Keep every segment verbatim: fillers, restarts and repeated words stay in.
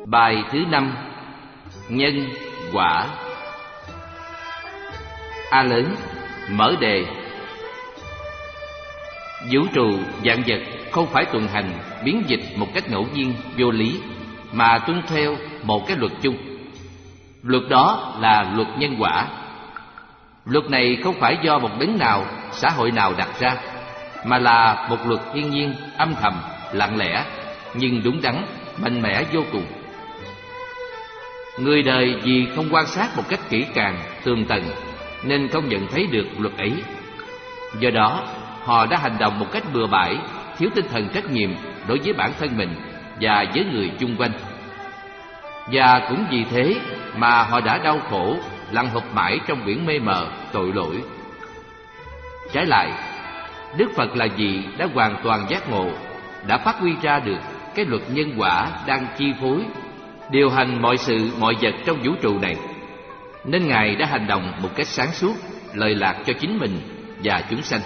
Bài thứ năm. Nhân, quả. A lớn, mở đề. Vũ trụ vạn vật không phải tuần hành biến dịch một cách ngẫu nhiên vô lý, mà tuân theo một cái luật chung. Luật đó là luật nhân quả. Luật này không phải do một đấng nào, xã hội nào đặt ra, mà là một luật thiên nhiên âm thầm, lặng lẽ, nhưng đúng đắn, mạnh mẽ vô cùng. Người đời vì không quan sát một cách kỹ càng, tường tận, nên không nhận thấy được luật ấy. Do đó, họ đã hành động một cách bừa bãi, thiếu tinh thần trách nhiệm đối với bản thân mình và với người chung quanh. Và cũng vì thế mà họ đã đau khổ, lặn hụp mãi trong biển mê mờ, tội lỗi. Trái lại, Đức Phật là vị đã hoàn toàn giác ngộ, đã phát huy ra được cái luật nhân quả đang chi phối, điều hành mọi sự mọi vật trong vũ trụ này, nên Ngài đã hành động một cách sáng suốt, lợi lạc cho chính mình và chúng sanh.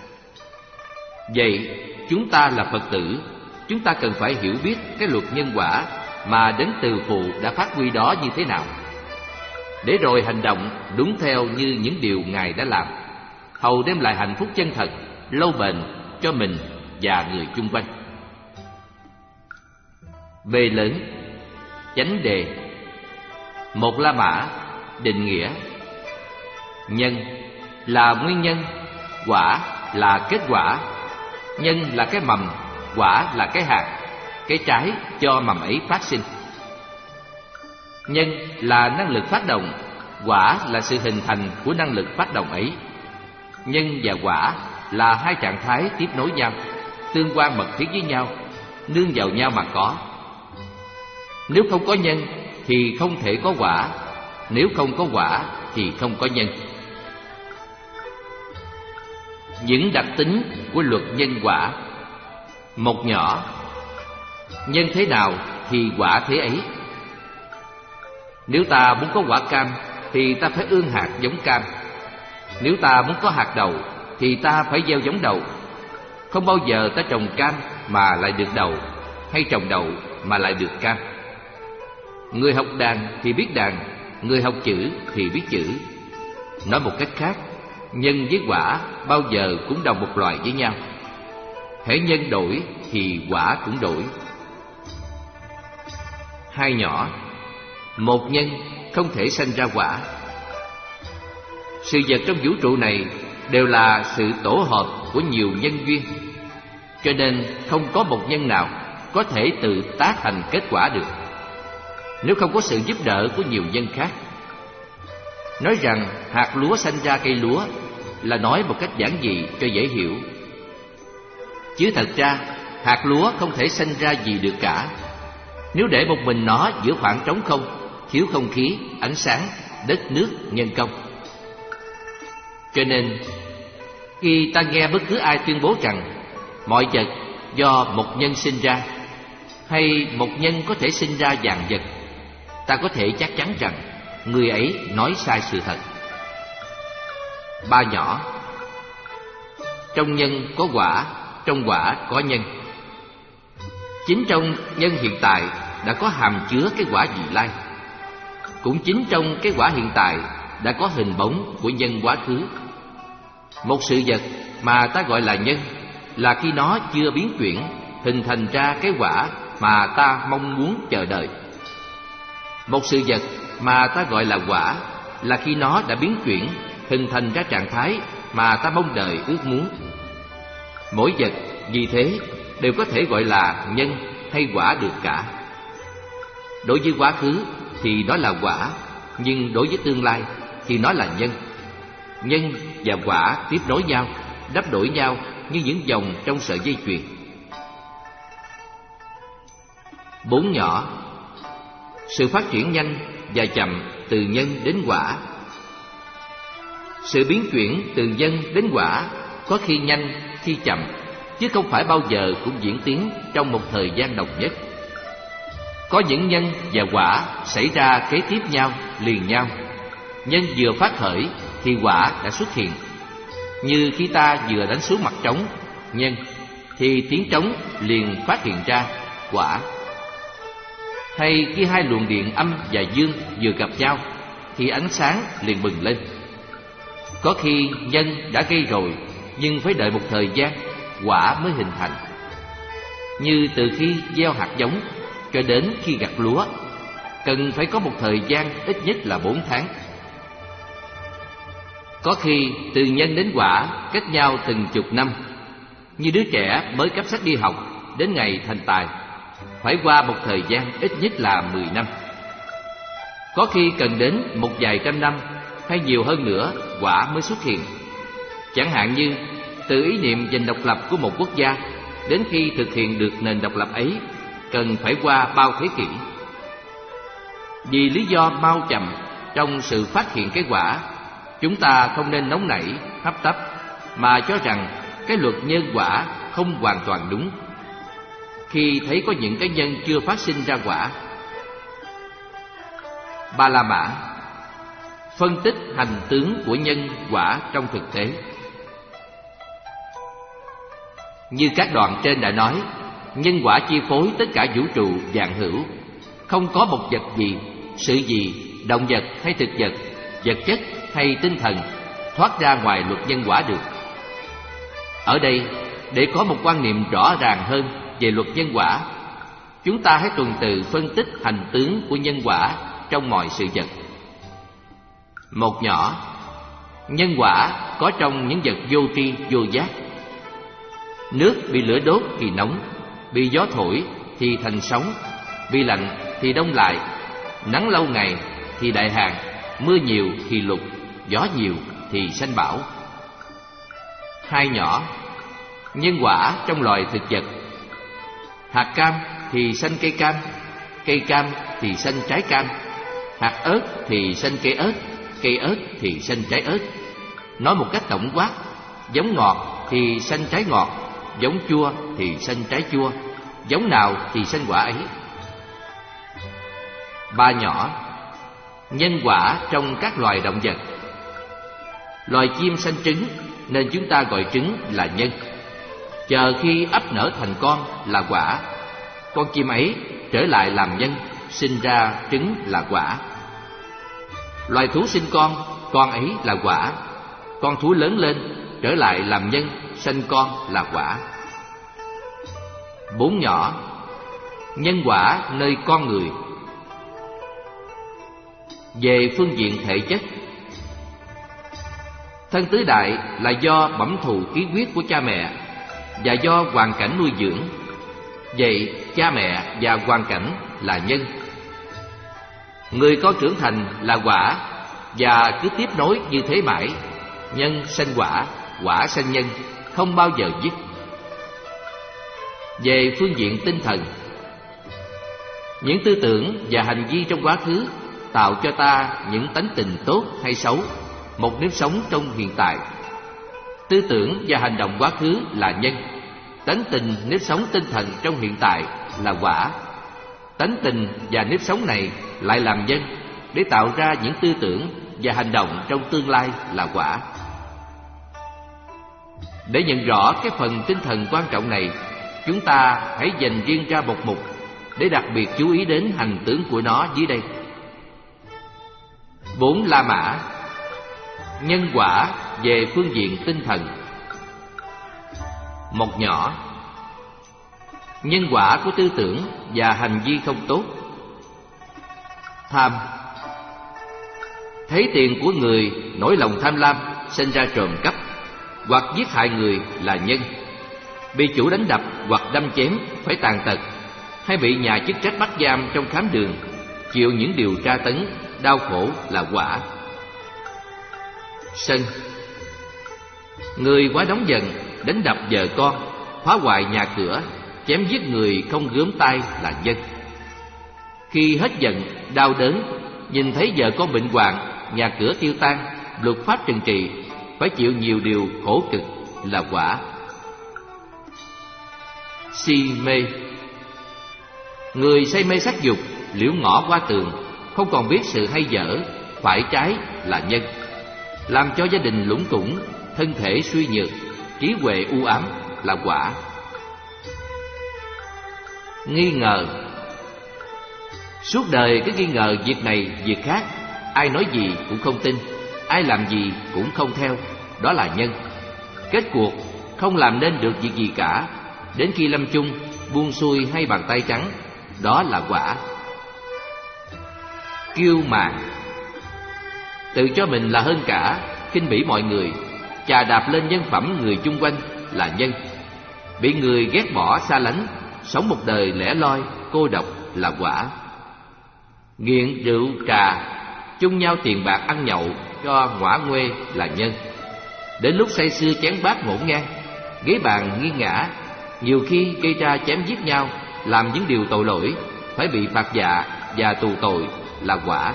Vậy, chúng ta là Phật tử, chúng ta cần phải hiểu biết cái luật nhân quả mà Đấng Từ Phụ đã phát huy đó như thế nào, để rồi hành động đúng theo như những điều Ngài đã làm, hầu đem lại hạnh phúc chân thật, lâu bền cho mình và người chung quanh. Về lớn, chánh đề. Một La Mã, định nghĩa. Nhân là nguyên nhân, quả là kết quả. Nhân là cái mầm, quả là cái hạt, cái trái cho mầm ấy phát sinh. Nhân là năng lực phát động, quả là sự hình thành của năng lực phát động ấy. Nhân và quả là hai trạng thái tiếp nối nhau, tương quan mật thiết với nhau, nương vào nhau mà có. Nếu không có nhân thì không thể có quả, nếu không có quả thì không có nhân. Những đặc tính của luật nhân quả. Một nhỏ, nhân thế nào thì quả thế ấy. Nếu ta muốn có quả cam thì ta phải ươm hạt giống cam. Nếu ta muốn có hạt đậu thì ta phải gieo giống đậu. Không bao giờ ta trồng cam mà lại được đậu, hay trồng đậu mà lại được cam. Người học đàn thì biết đàn, người học chữ thì biết chữ. Nói một cách khác, nhân với quả bao giờ cũng đồng một loài với nhau. Hễ nhân đổi thì quả cũng đổi. Hai nhỏ, một nhân không thể sanh ra quả. Sự vật trong vũ trụ này đều là sự tổ hợp của nhiều nhân duyên, cho nên không có một nhân nào có thể tự tác thành kết quả được, nếu không có sự giúp đỡ của nhiều nhân khác. Nói rằng hạt lúa sanh ra cây lúa là nói một cách giản dị cho dễ hiểu, chứ thật ra hạt lúa không thể sanh ra gì được cả, nếu để một mình nó giữa khoảng trống không, thiếu không khí, ánh sáng, đất nước, nhân công. Cho nên khi ta nghe bất cứ ai tuyên bố rằng mọi vật do một nhân sinh ra, hay một nhân có thể sinh ra vạn vật, ta có thể chắc chắn rằng người ấy nói sai sự thật. Ba nhỏ, trong nhân có quả, trong quả có nhân. Chính trong nhân hiện tại đã có hàm chứa cái quả vị lai. Cũng chính trong cái quả hiện tại đã có hình bóng của nhân quá khứ. Một sự vật mà ta gọi là nhân là khi nó chưa biến chuyển, hình thành ra cái quả mà ta mong muốn chờ đợi. Một sự vật mà ta gọi là quả là khi nó đã biến chuyển, hình thành ra trạng thái mà ta mong đợi ước muốn. Mỗi vật vì thế đều có thể gọi là nhân hay quả được cả. Đối với quá khứ thì nó là quả, nhưng đối với tương lai thì nó là nhân. Nhân và quả tiếp nối nhau, đắp đổi nhau như những vòng trong sợi dây chuyền. Bốn nhỏ, sự phát triển nhanh và chậm từ nhân đến quả. Sự biến chuyển từ nhân đến quả có khi nhanh, khi chậm, chứ không phải bao giờ cũng diễn tiến trong một thời gian đồng nhất. Có những nhân và quả xảy ra kế tiếp nhau, liền nhau. Nhân vừa phát khởi thì quả đã xuất hiện. Như khi ta vừa đánh xuống mặt trống, nhân, thì tiếng trống liền phát hiện ra quả. Hay khi hai luồng điện âm và dương vừa gặp nhau thì ánh sáng liền bừng lên. Có khi nhân đã gây rồi, nhưng phải đợi một thời gian quả mới hình thành. Như từ khi gieo hạt giống cho đến khi gặt lúa, cần phải có một thời gian ít nhất là bốn tháng. Có khi từ nhân đến quả cách nhau từng chục năm. Như đứa trẻ mới cắp sách đi học đến ngày thành tài, phải qua một thời gian ít nhất là mười năm. Có khi cần đến một vài trăm năm hay nhiều hơn nữa quả mới xuất hiện. Chẳng hạn như từ ý niệm giành độc lập của một quốc gia đến khi thực hiện được nền độc lập ấy cần phải qua bao thế kỷ. Vì lý do mau chậm trong sự phát hiện cái quả, chúng ta không nên nóng nảy, hấp tấp mà cho rằng cái luật nhân quả không hoàn toàn đúng khi thấy có những cái nhân chưa phát sinh ra quả. Ba La Mã phân tích hành tướng của nhân quả trong thực tế. Như các đoạn trên đã nói, nhân quả chi phối tất cả vũ trụ vạn hữu. Không có một vật gì, sự gì, động vật hay thực vật, vật chất hay tinh thần thoát ra ngoài luật nhân quả được. Ở đây, để có một quan niệm rõ ràng hơn về luật nhân quả, chúng ta hãy tuần tự phân tích hành tướng của nhân quả trong mọi sự vật. Một nhỏ, nhân quả có trong những vật vô tri vô giác. Nước bị lửa đốt thì nóng, bị gió thổi thì thành sóng, bị lạnh thì đông lại, nắng lâu ngày thì đại hạn, mưa nhiều thì lụt, gió nhiều thì sanh bão. Hai nhỏ, nhân quả trong loài thực vật. Hạt cam thì sanh cây cam, cây cam thì sanh trái cam, hạt ớt thì sanh cây ớt, cây ớt thì sanh trái ớt. Nói một cách tổng quát, giống ngọt thì sanh trái ngọt, giống chua thì sanh trái chua, giống nào thì sanh quả ấy. Ba nhỏ, nhân quả trong các loài động vật. Loài chim sanh trứng nên chúng ta gọi trứng là nhân. Chờ khi ấp nở thành con là quả. Con chim ấy trở lại làm nhân, sinh ra trứng là quả. Loài thú sinh con, con ấy là quả. Con thú lớn lên, trở lại làm nhân, sinh con là quả. Bốn nhỏ, nhân quả nơi con người. Về phương diện thể chất, thân tứ đại là do bẩm thù khí huyết của cha mẹ và do hoàn cảnh nuôi dưỡng. Vậy cha mẹ và hoàn cảnh là nhân. Người con trưởng thành là quả, và cứ tiếp nối như thế mãi, nhân sanh quả, quả sanh nhân, không bao giờ dứt. Về phương diện tinh thần, những tư tưởng và hành vi trong quá khứ tạo cho ta những tánh tình tốt hay xấu, một nếp sống trong hiện tại. Tư tưởng và hành động quá khứ là nhân, tánh tình nếp sống tinh thần trong hiện tại là quả. Tánh tình và nếp sống này lại làm nhân để tạo ra những tư tưởng và hành động trong tương lai là quả. Để nhận rõ cái phần tinh thần quan trọng này, chúng ta hãy dành riêng ra một mục để đặc biệt chú ý đến hành tướng của nó dưới đây. Bốn La Mã, nhân quả về phương diện tinh thần. Một nhỏ, nhân quả của tư tưởng và hành vi không tốt. Tham, thấy tiền của người nổi lòng tham lam, sinh ra trộm cắp hoặc giết hại người là nhân. Bị chủ đánh đập hoặc đâm chém phải tàn tật, hay bị nhà chức trách bắt giam trong khám đường, chịu những điều tra tấn, đau khổ là quả. Sân, người quá nóng giận, đánh đập vợ con, phá hoại nhà cửa, chém giết người không gớm tay là nhân. Khi hết giận, đau đớn, nhìn thấy vợ con bệnh hoạn, nhà cửa tiêu tan, luật pháp trừng trị, phải chịu nhiều điều khổ cực là quả. Si mê, người say mê sắc dục, liễu ngõ qua tường, không còn biết sự hay dở, phải trái là nhân, làm cho gia đình lủng củng, thân thể suy nhược, trí huệ u ám là quả. Nghi ngờ, Suốt đời cứ nghi ngờ việc này việc khác, ai nói gì cũng không tin, ai làm gì cũng không theo. Đó là nhân. Kết cuộc không làm nên được việc gì cả. Đến khi lâm chung, buông xuôi hay bàn tay trắng, đó là quả. Kiêu mạn, tự cho mình là hơn cả, khinh bỉ mọi người, chà đạp lên nhân phẩm người chung quanh là nhân. Bị người ghét bỏ xa lánh, sống một đời lẻ loi cô độc là quả. Nghiện rượu trà, chung nhau tiền bạc ăn nhậu cho ngõa nguê là nhân. Đến lúc say sưa chén bát ngổn ngang, ghế bàn nghiêng ngã, nhiều khi gây ra chém giết nhau, làm những điều tội lỗi, phải bị phạt dạ và tù tội là quả.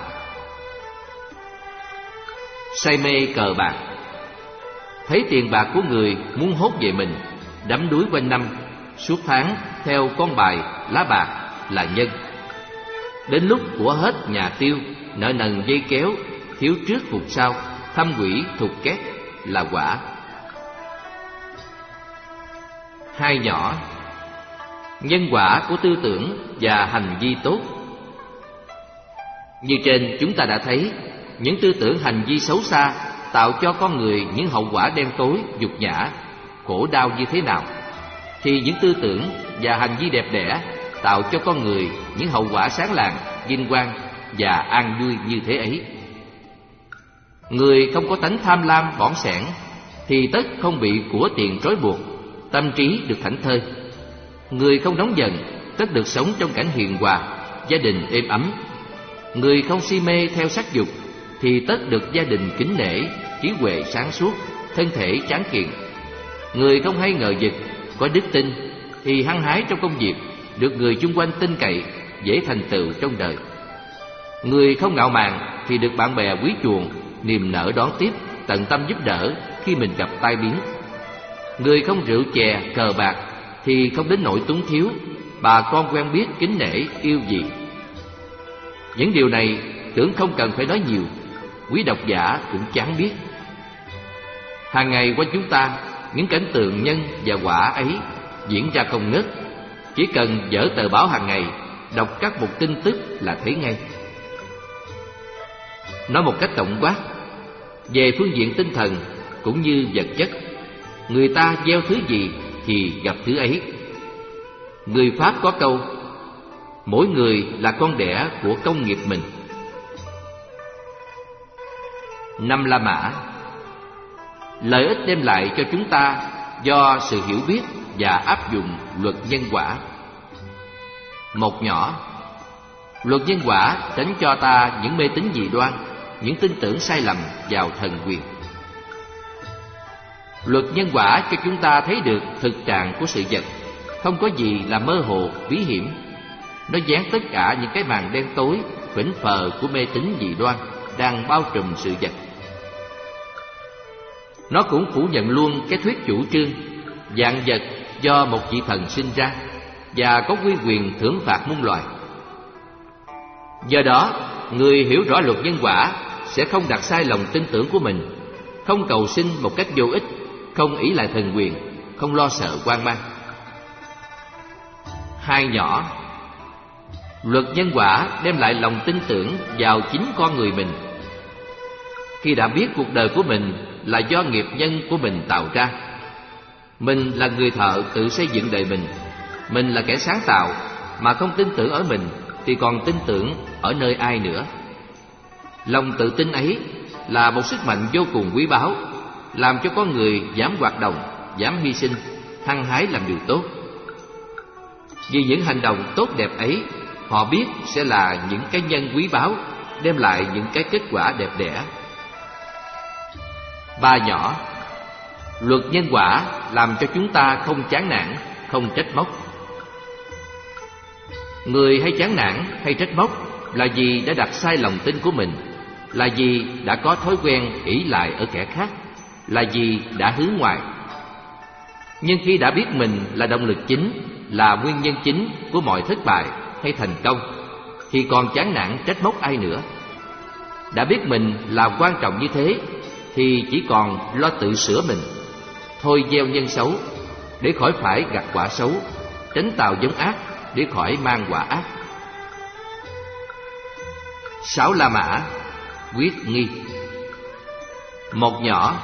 Say mê cờ bạc, thấy tiền bạc của người muốn hốt về mình, đắm đuối quanh năm, suốt tháng theo con bài lá bạc là nhân. Đến lúc của hết nhà tiêu, nợ nần dây kéo, thiếu trước phục sau, thăm quỷ thục két là quả. Hai nhỏ, nhân quả của tư tưởng và hành vi tốt. Như trên chúng ta đã thấy, những tư tưởng hành vi xấu xa tạo cho con người những hậu quả đen tối, nhục nhã, khổ đau như thế nào, thì những tư tưởng và hành vi đẹp đẽ tạo cho con người những hậu quả sáng lạng, vinh quang và an vui như thế ấy. Người không có tánh tham lam bỏng sẻn thì tất không bị của tiền trói buộc, tâm trí được thảnh thơi. Người không nóng giận tất được sống trong cảnh hiền hòa, gia đình êm ấm. Người không si mê theo sắc dục thì tất được gia đình kính nể, trí huệ sáng suốt, thân thể tráng kiện. Người không hay ngờ vực, có đức tin thì hăng hái trong công việc, được người chung quanh tin cậy, dễ thành tựu trong đời. Người không ngạo mạn thì được bạn bè quý chuộng, niềm nở đón tiếp, tận tâm giúp đỡ khi mình gặp tai biến. Người không rượu chè, cờ bạc thì không đến nỗi túng thiếu, bà con quen biết kính nể yêu gì. Những điều này tưởng không cần phải nói nhiều, quý độc giả cũng chán biết. Hàng ngày quanh chúng ta, những cảnh tượng nhân và quả ấy diễn ra không ngớt. Chỉ cần dở tờ báo hàng ngày, đọc các mục tin tức là thấy ngay. Nói một cách tổng quát, về phương diện tinh thần cũng như vật chất, người ta gieo thứ gì thì gặp thứ ấy. Người Pháp có câu: mỗi người là con đẻ của công nghiệp mình. Năm La Mã, lợi ích đem lại cho chúng ta do sự hiểu biết và áp dụng luật nhân quả. Một nhỏ, luật nhân quả tránh cho ta những mê tín dị đoan, những tin tưởng sai lầm vào thần quyền. Luật nhân quả cho chúng ta thấy được thực trạng của sự vật, không có gì là mơ hồ, bí hiểm. Nó dán tất cả những cái màn đen tối, phỉnh phờ của mê tín dị đoan đang bao trùm sự vật. Nó cũng phủ nhận luôn cái thuyết chủ trương vạn vật do một vị thần sinh ra và có quy quyền thưởng phạt muôn loài. Do đó, người hiểu rõ luật nhân quả sẽ không đặt sai lòng tin tưởng của mình, không cầu xin một cách vô ích, không ỷ lại thần quyền, không lo sợ hoang mang. Hai nhỏ, luật nhân quả đem lại lòng tin tưởng vào chính con người mình. Khi đã biết cuộc đời của mình là do nghiệp nhân của mình tạo ra, mình là người thợ tự xây dựng đời mình, mình là kẻ sáng tạo, mà không tin tưởng ở mình thì còn tin tưởng ở nơi ai nữa. Lòng tự tin ấy là một sức mạnh vô cùng quý báu, làm cho con người dám hoạt động, dám hy sinh, hăng hái làm điều tốt. Vì những hành động tốt đẹp ấy, họ biết sẽ là những cái nhân quý báu, đem lại những cái kết quả đẹp đẽ. Ba nhỏ, luật nhân quả làm cho chúng ta không chán nản, không trách móc. Người hay chán nản hay trách móc là vì đã đặt sai lòng tin của mình, là vì đã có thói quen ỷ lại ở kẻ khác, là vì đã hướng ngoại. Nhưng khi đã biết mình là động lực chính, là nguyên nhân chính của mọi thất bại hay thành công, thì còn chán nản trách móc ai nữa. Đã biết mình là quan trọng như thế thì chỉ còn lo tự sửa mình, thôi gieo nhân xấu để khỏi phải gặt quả xấu, tránh tạo giống ác để khỏi mang quả ác. Sáu La Mã, quyết nghi. Một nhỏ.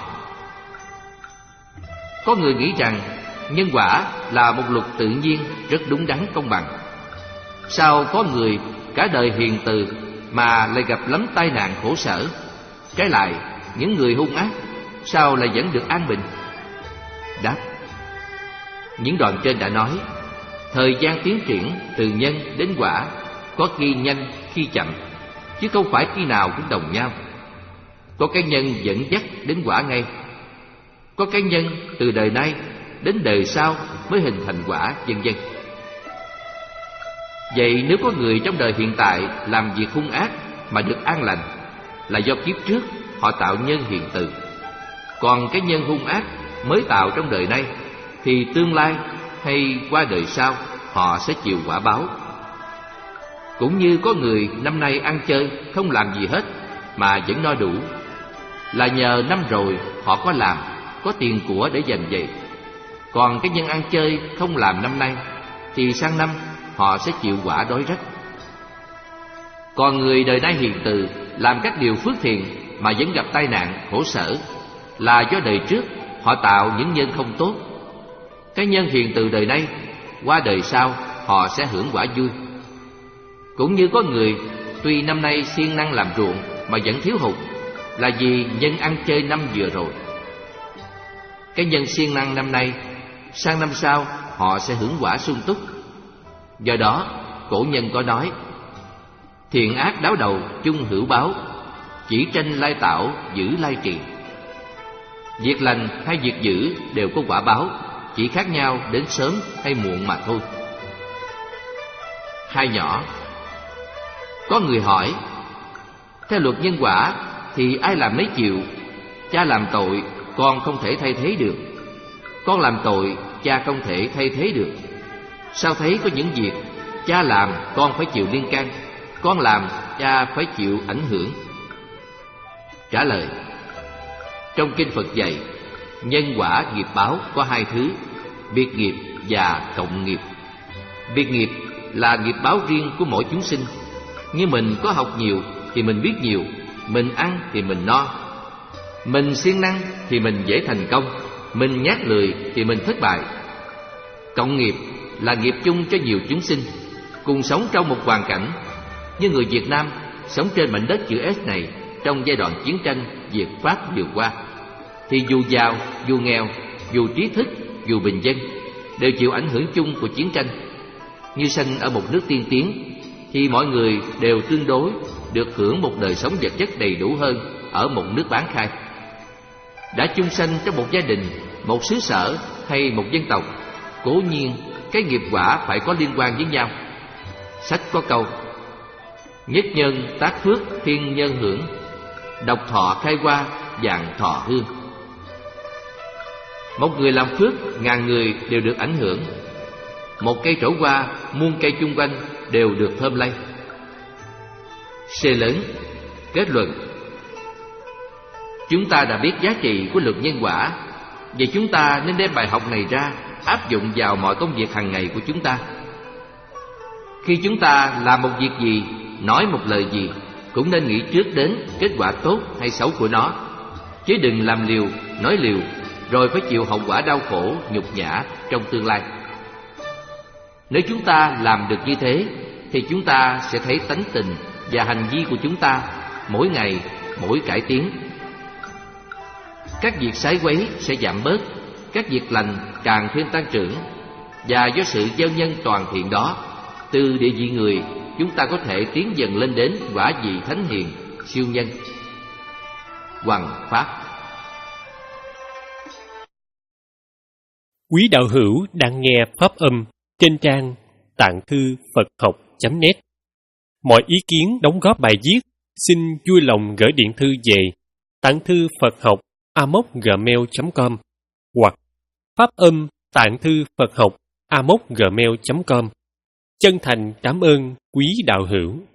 Có người nghĩ rằng nhân quả là một luật tự nhiên rất đúng đắn công bằng. Sao có người cả đời hiền từ mà lại gặp lắm tai nạn khổ sở? Trái lại, những người hung ác sao lại vẫn được an bình? Đáp: những đoạn trên đã nói, thời gian tiến triển từ nhân đến quả có khi nhanh khi chậm, chứ không phải khi nào cũng đồng nhau. Có cái nhân dẫn dắt đến quả ngay, có cái nhân từ đời nay đến đời sau mới hình thành quả, vân vân. Vậy nếu có người trong đời hiện tại làm việc hung ác mà được an lành, là do kiếp trước họ tạo nhân hiền từ. Còn cái nhân hung ác mới tạo trong đời nay, thì tương lai hay qua đời sau họ sẽ chịu quả báo. Cũng như có người năm nay ăn chơi không làm gì hết mà vẫn no đủ, là nhờ năm rồi họ có làm, có tiền của để dành về. Còn cái nhân ăn chơi không làm năm nay, thì sang năm họ sẽ chịu quả đói rách. Còn người đời nay hiền từ, làm các điều phước thiện mà vẫn gặp tai nạn khổ sở, là do đời trước họ tạo những nhân không tốt. Cái nhân hiền từ đời nay, qua đời sau họ sẽ hưởng quả vui. Cũng như có người tuy năm nay siêng năng làm ruộng mà vẫn thiếu hụt, là vì nhân ăn chơi năm vừa rồi. Cái nhân siêng năng năm nay, sang năm sau họ sẽ hưởng quả sung túc. Do đó, cổ nhân có nói: thiện ác đáo đầu chung hữu báo, chỉ tranh lai tạo giữ lai trì. Việc lành hay việc dữ đều có quả báo, chỉ khác nhau đến sớm hay muộn mà thôi. Hai nhỏ. Có người hỏi: theo luật nhân quả thì ai làm nấy chịu. Cha làm tội, con không thể thay thế được. Con làm tội, cha không thể thay thế được. Sao thấy có những việc cha làm con phải chịu liên can, con làm cha phải chịu ảnh hưởng? Trả lời: trong kinh Phật dạy, nhân quả nghiệp báo có hai thứ: biệt nghiệp và cộng nghiệp. Biệt nghiệp là nghiệp báo riêng của mỗi chúng sinh. Như mình có học nhiều thì mình biết nhiều, mình ăn thì mình no. Mình siêng năng thì mình dễ thành công, mình nhát lười thì mình thất bại. Cộng nghiệp là nghiệp chung cho nhiều chúng sinh, cùng sống trong một hoàn cảnh. Như người Việt Nam sống trên mảnh đất chữ S này trong giai đoạn chiến tranh Việt Pháp vừa qua, thì dù giàu, dù nghèo, dù trí thức, dù bình dân, đều chịu ảnh hưởng chung của chiến tranh. Như sanh ở một nước tiên tiến, thì mọi người đều tương đối được hưởng một đời sống vật chất đầy đủ hơn ở một nước bán khai. Đã chung sanh trong một gia đình, một xứ sở hay một dân tộc, cố nhiên cái nghiệp quả phải có liên quan với nhau. Sách có câu: nhất nhân tác phước thiên nhân hưởng, độc thọ khai hoa vạn thọ hương. Một người làm phước, ngàn người đều được ảnh hưởng. Một cây trổ hoa, muôn cây chung quanh đều được thơm lây. C lớn. Kết luận: chúng ta đã biết giá trị của luật nhân quả, vậy chúng ta nên đem bài học này ra áp dụng vào mọi công việc hàng ngày của chúng ta. Khi chúng ta làm một việc gì, nói một lời gì, cũng nên nghĩ trước đến kết quả tốt hay xấu của nó, chứ đừng làm liều, nói liều, rồi phải chịu hậu quả đau khổ, nhục nhã trong tương lai. Nếu chúng ta làm được như thế, thì chúng ta sẽ thấy tánh tình và hành vi của chúng ta mỗi ngày mỗi cải tiến. Các việc sái quấy sẽ giảm bớt, các việc lành càng thêm tăng trưởng. Và do sự gieo nhân toàn thiện đó, từ địa vị người, chúng ta có thể tiến dần lên đến quả vị thánh hiền, siêu nhân. Hoằng Pháp. Quý đạo hữu đang nghe pháp âm trên trang tạng thư Phật học chấm net. Mọi ý kiến đóng góp bài viết xin vui lòng gửi điện thư về tạng thư Phật học a m o c gmail chấm com hoặc pháp âm tạng thư Phật học a m o c gmail chấm com. Chân thành cảm ơn quý đạo hữu.